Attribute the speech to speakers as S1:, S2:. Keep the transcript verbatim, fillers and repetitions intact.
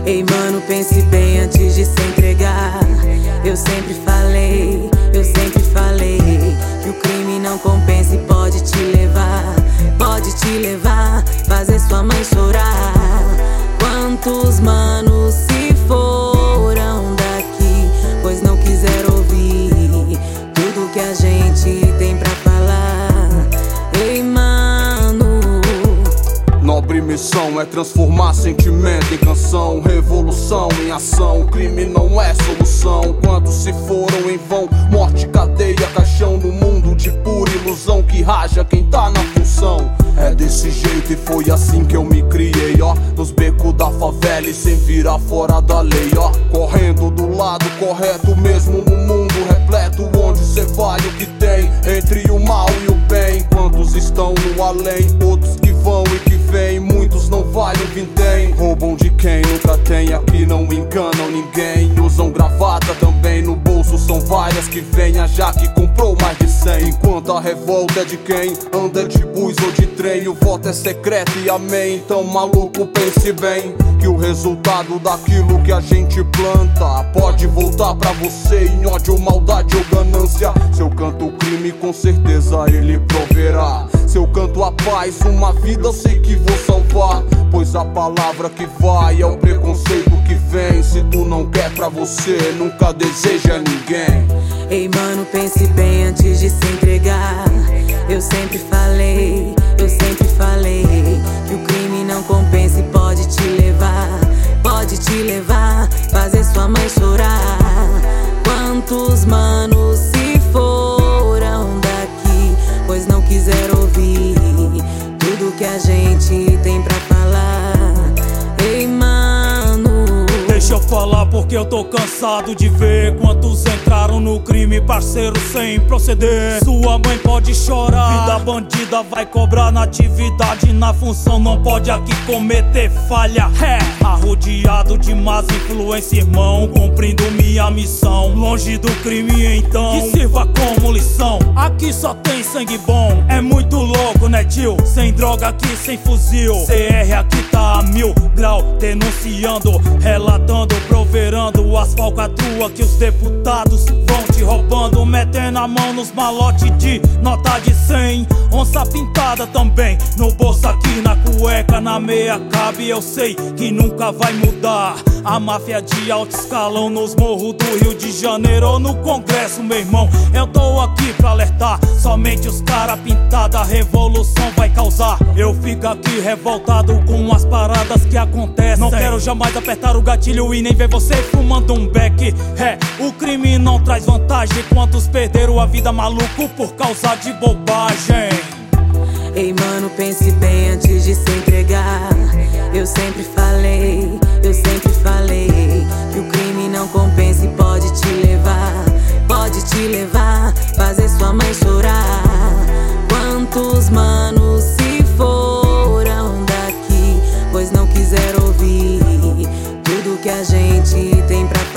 S1: Ei mano, pense bem antes de se entregar. Eu sempre falei, eu sempre falei que o crime não compensa e pode te levar, pode te levar, fazer sua mãe chorar. Quantos manos se foram daqui, pois não quiseram ouvir tudo que a gente tem pra falar. Ei mano,
S2: nobre missão é transformar sentimento em canção, revolução em ação. O crime não é solução. Quantos se foram em vão, morte, cadeia, caixão, no mundo de pura ilusão que raja quem tá na função. É desse jeito e foi assim que eu me criei, ó, nos becos da favela e sem virar fora da lei, ó, correndo do lado correto mesmo no mundo repleto, onde cê vale o que tem entre o mal e o bem. Quantos estão no além, outros que vão e que vêm, muitos não valem vintém. Roubam de quem nunca tem, aqui não enganam ninguém. Usam gravata também no bolso, são várias que vêm. A Jaque comprou mais de cem. Enquanto a revolta é de quem anda de bus ou de trem, o voto é secreto e amém. Então maluco, pense bem que o resultado daquilo que a gente planta pode voltar pra você em ódio, maldade ou ganância. Se eu canto o crime, com certeza ele proverá. Se eu canto a paz, uma vida eu sei que vou salvar, pois a palavra que vai é o preconceito que vem. Se tu não quer pra você, nunca deseja ninguém.
S1: Ei mano, pense bem antes de se entregar. Eu sempre falei, eu sempre falei que o crime não compensa e pode te levar, pode te levar, fazer sua mãe chorar. Quantos manos se foram daqui, pois não quiseram ouvir tudo que a gente tem pra falar. Ei mano,
S3: deixa eu falar porque eu tô cansado de ver quantos entraram no crime, parceiro, sem proceder. Sua mãe pode chorar, vida bandida vai cobrar na atividade, na função não pode aqui cometer falha. É, arrodeado de más influência, irmão, cumprindo minha missão, longe do crime então, que sirva como lição. Aqui só tem sangue bom, é muito louco né tio, sem droga aqui, sem fuzil. C R aqui tá a mil grau, denunciando, relatando, proverando as falcatruas que os deputados vão te roubando, metendo a mão nos malotes de nota de cem. Onça pintada também no bolso, aqui na cueca, na meia cabe. Eu sei que nunca vai mudar a máfia de alto escalão nos morros do Rio de Janeiro ou no Congresso, meu irmão. Eu tô aqui pra alertar, somente os cara pintada a revolução vai causar. Eu fico aqui revoltado com as paradas que acontecem. Não quero jamais apertar o gatilho e nem ver você fumando um beck. É, o crime não traz vantagem. Quantos perderam a vida maluco por causa de bobagem?
S1: ei mano, pense bem antes de se entregar. Eu sempre falei, eu sempre falei que o crime não compensa e pode te levar, pode te levar, fazer sua mãe chorar. Quantos manos se foram daqui, pois não quiseram ouvir tudo que a gente tem pra